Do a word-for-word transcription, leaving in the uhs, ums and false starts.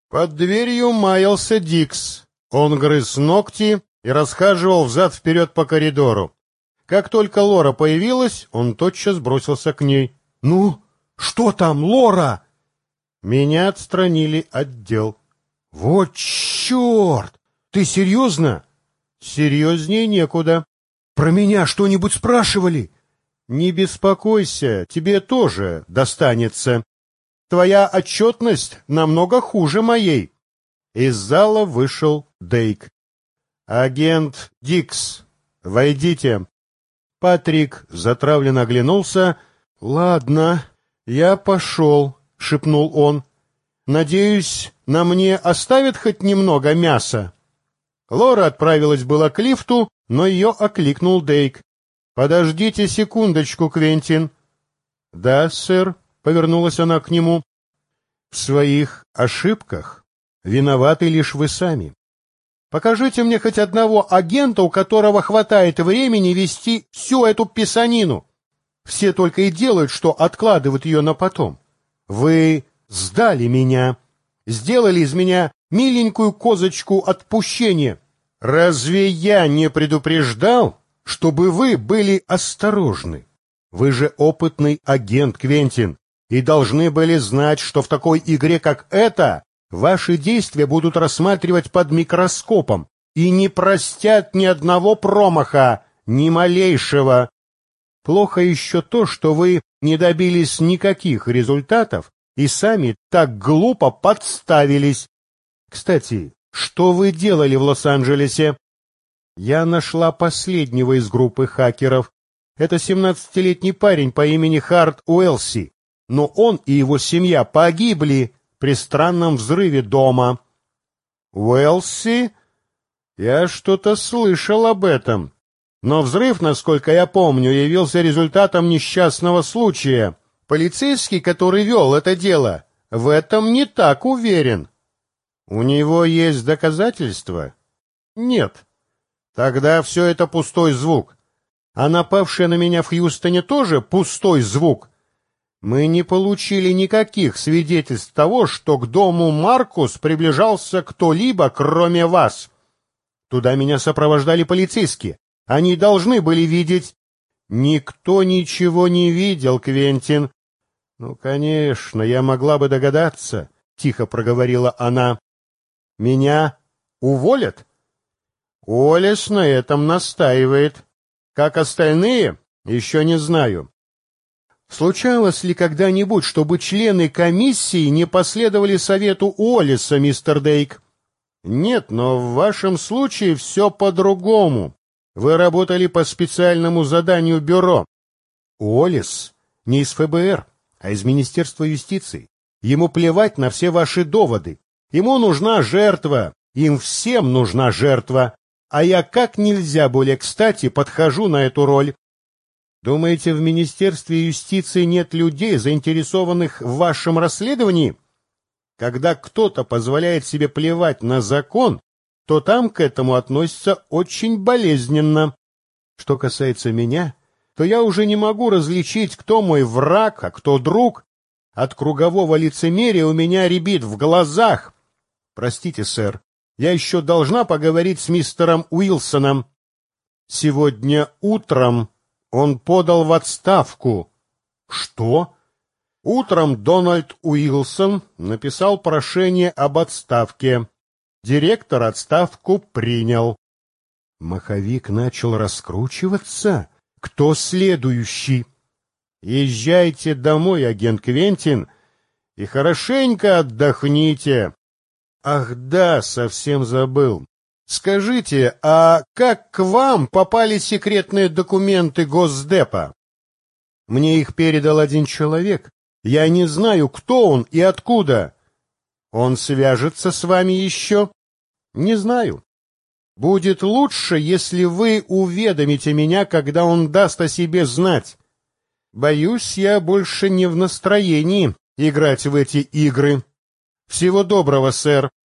Под дверью маялся Дикс. Он грыз ногти и расхаживал взад-вперед по коридору. Как только Лора появилась, он тотчас бросился к ней. — Ну, что там, Лора? Меня отстранили от дел. — Вот черт! Ты серьезно? — Серьезнее некуда. — Про меня что-нибудь спрашивали? — Не беспокойся, тебе тоже достанется. Твоя отчетность намного хуже моей. Из зала вышел Дейк. — Агент Дикс, войдите. Патрик затравленно оглянулся. — Ладно, я пошел, — шепнул он. — Надеюсь, на мне оставят хоть немного мяса? Лора отправилась было к лифту, но ее окликнул Дейк. — Подождите секундочку, Квентин. — Да, сэр, — повернулась она к нему. — В своих ошибках виноваты лишь вы сами. Покажите мне хоть одного агента, у которого хватает времени вести всю эту писанину. Все только и делают, что откладывают ее на потом. Вы сдали меня, сделали из меня миленькую козочку отпущения. Разве я не предупреждал, чтобы вы были осторожны? Вы же опытный агент, Квентин, и должны были знать, что в такой игре, как эта, ваши действия будут рассматривать под микроскопом и не простят ни одного промаха, ни малейшего. Плохо еще то, что вы не добились никаких результатов и сами так глупо подставились. Кстати, что вы делали в Лос-Анджелесе? Я нашла последнего из группы хакеров. Это семнадцатилетний парень по имени Харт Уэлси, но он и его семья погибли при странном взрыве дома. Уэлси? Я что-то слышал об этом. Но взрыв, насколько я помню, явился результатом несчастного случая. Полицейский, который вел это дело, в этом не так уверен. У него есть доказательства? Нет. Тогда все это пустой звук. А напавшая на меня в Хьюстоне тоже пустой звук. Мы не получили никаких свидетельств того, что к дому Маркус приближался кто-либо, кроме вас. Туда меня сопровождали полицейские. Они должны были видеть... Никто ничего не видел, Квентин. Ну, конечно, я могла бы догадаться, — тихо проговорила она. Меня уволят? Уоллес на этом настаивает. Как остальные, еще не знаю. Случалось ли когда-нибудь, чтобы члены комиссии не последовали совету Уоллеса, мистер Дейк? Нет, но в вашем случае все по-другому. Вы работали по специальному заданию бюро. Уоллес не из ФБР, а из Министерства юстиции. Ему плевать на все ваши доводы. Ему нужна жертва, им всем нужна жертва. А я как нельзя более кстати подхожу на эту роль. Думаете, в Министерстве юстиции нет людей, заинтересованных в вашем расследовании? Когда кто-то позволяет себе плевать на закон, то там к этому относятся очень болезненно. Что касается меня, то я уже не могу различить, кто мой враг, а кто друг. От кругового лицемерия у меня рябит в глазах. Простите, сэр, я еще должна поговорить с мистером Уилсоном. Сегодня утром он подал в отставку. Что? Утром Дональд Уилсон написал прошение об отставке. Директор отставку принял. Маховик начал раскручиваться. Кто следующий? Езжайте домой, агент Квентин, и хорошенько отдохните. Ах да, совсем забыл. Скажите, а как к вам попали секретные документы Госдепа? Мне их передал один человек. Я не знаю, кто он и откуда. Он свяжется с вами еще? Не знаю. Будет лучше, если вы уведомите меня, когда он даст о себе знать. Боюсь, я больше не в настроении играть в эти игры. Всего доброго, сэр.